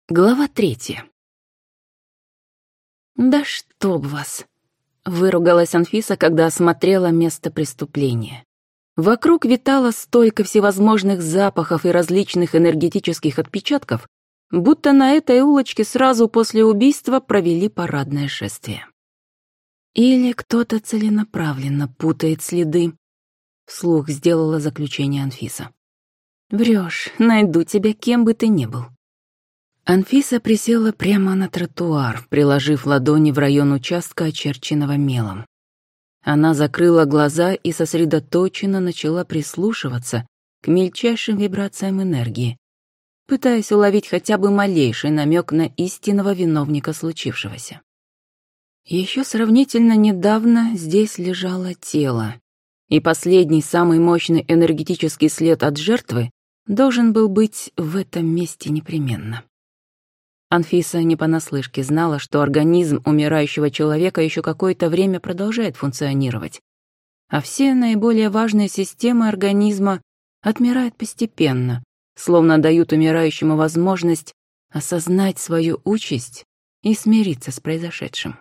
Глава 3. «Да чтоб вас!» — выругалась Анфиса, когда осмотрела место преступления. Вокруг витало столько всевозможных запахов и различных энергетических отпечатков, будто на этой улочке сразу после убийства провели парадное шествие. Или кто-то целенаправленно путает следы, вслух сделала заключение Анфиса. «Врёшь, найду тебя, кем бы ты ни был». Анфиса присела прямо на тротуар, приложив ладони в район участка, очерченного мелом. Она закрыла глаза и сосредоточенно начала прислушиваться к мельчайшим вибрациям энергии, пытаясь уловить хотя бы малейший намек на истинного виновника случившегося. Еще сравнительно недавно здесь лежало тело, и последний, самый мощный энергетический след от жертвы должен был быть в этом месте непременно. Анфиса не понаслышке знала, что организм умирающего человека еще какое-то время продолжает функционировать, а все наиболее важные системы организма отмирают постепенно, словно дают умирающему возможность осознать свою участь и смириться с произошедшим.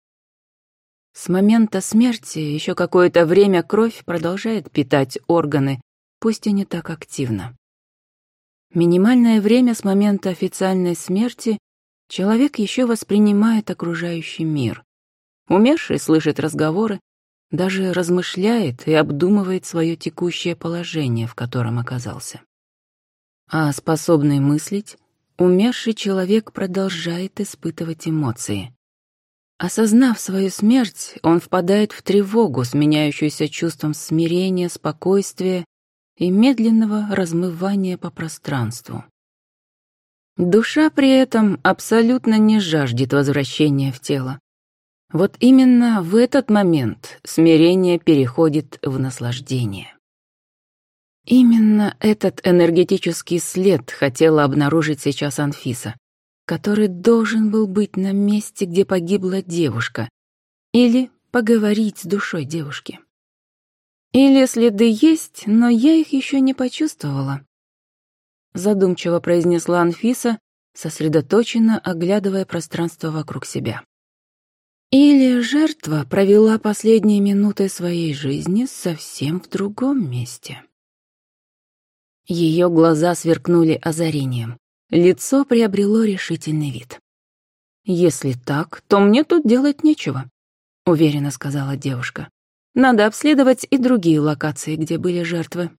С момента смерти еще какое-то время кровь продолжает питать органы, пусть и не так активно. Минимальное время с момента официальной смерти человек еще воспринимает окружающий мир. Умерший слышит разговоры, даже размышляет и обдумывает свое текущее положение, в котором оказался. А способный мыслить, умерший человек продолжает испытывать эмоции. Осознав свою смерть, он впадает в тревогу, сменяющуюся чувством смирения, спокойствия и медленного размывания по пространству. Душа при этом абсолютно не жаждет возвращения в тело. Вот именно в этот момент смирение переходит в наслаждение. Именно этот энергетический след хотела обнаружить сейчас Анфиса, который должен был быть на месте, где погибла девушка, или поговорить с душой девушки. Или следы есть, но я их еще не почувствовала. Задумчиво произнесла Анфиса, сосредоточенно оглядывая пространство вокруг себя. Или жертва провела последние минуты своей жизни совсем в другом месте. Ее глаза сверкнули озарением, лицо приобрело решительный вид. «Если так, то мне тут делать нечего», — уверенно сказала девушка. «Надо обследовать и другие локации, где были жертвы».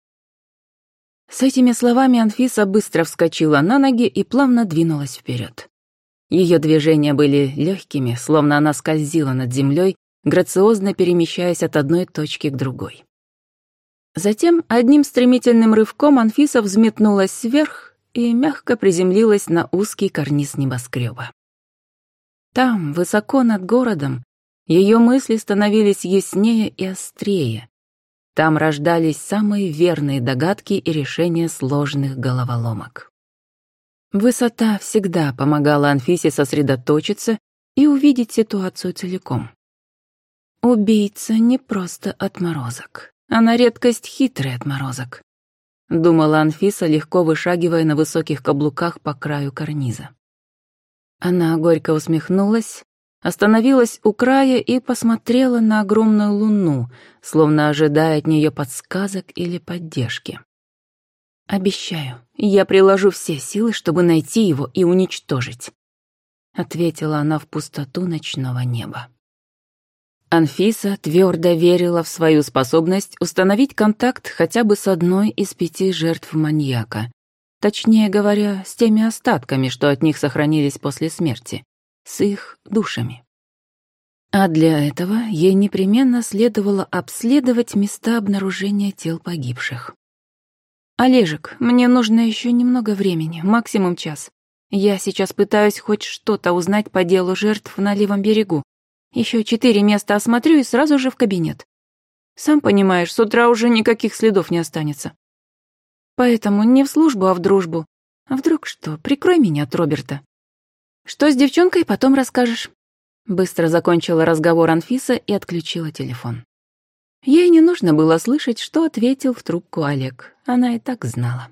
С этими словами Анфиса быстро вскочила на ноги и плавно двинулась вперед. Ее движения были легкими, словно она скользила над землей, грациозно перемещаясь от одной точки к другой. Затем одним стремительным рывком Анфиса взметнулась вверх и мягко приземлилась на узкий карниз небоскреба. Там, высоко над городом, ее мысли становились яснее и острее. Там рождались самые верные догадки и решения сложных головоломок. Высота всегда помогала Анфисе сосредоточиться и увидеть ситуацию целиком. «Убийца не просто отморозок, а на редкость хитрый отморозок», — думала Анфиса, легко вышагивая на высоких каблуках по краю карниза. Она горько усмехнулась, остановилась у края и посмотрела на огромную луну, словно ожидая от нее подсказок или поддержки. «Обещаю, я приложу все силы, чтобы найти его и уничтожить», — ответила она в пустоту ночного неба. Анфиса твердо верила в свою способность установить контакт хотя бы с одной из 5 жертв маньяка, точнее говоря, с теми остатками, что от них сохранились после смерти, с их душами. А для этого ей непременно следовало обследовать места обнаружения тел погибших. «Олежек, мне нужно еще немного времени, максимум час. Я сейчас пытаюсь хоть что-то узнать по делу жертв на левом берегу. Еще 4 места осмотрю и сразу же в кабинет. Сам понимаешь, с утра уже никаких следов не останется. Поэтому не в службу, а в дружбу. А вдруг что, прикрой меня от Роберта. Что с девчонкой, потом расскажешь». Быстро закончила разговор Анфиса и отключила телефон. Ей не нужно было слышать, что ответил в трубку Олег. Она и так знала.